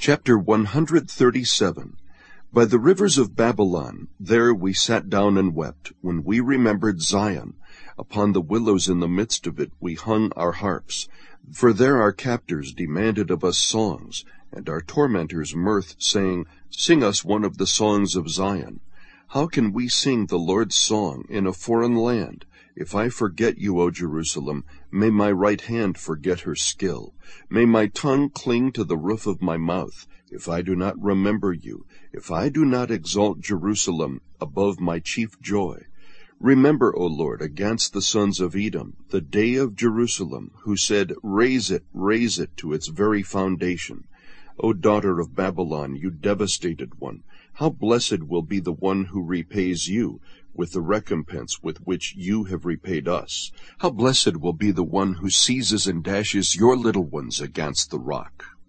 Chapter 137. By the rivers of Babylon, there we sat down and wept, when we remembered Zion. Upon the willows in the midst of it we hung our harps. For there our captors demanded of us songs, and our tormentors mirth, saying, Sing us one of the songs of Zion. How can we sing the Lord's song in a foreign land? If I forget you, O Jerusalem, may my right hand forget her skill. May my tongue cling to the roof of my mouth, if I do not remember you, if I do not exalt Jerusalem above my chief joy. Remember, O Lord, against the sons of Edom, the day of Jerusalem, who said, raise it to its very foundation. O daughter of Babylon, you devastated one, how blessed will be the one who repays you with the recompense with which you have repaid us. How blessed will be the one who seizes and dashes your little ones against the rock.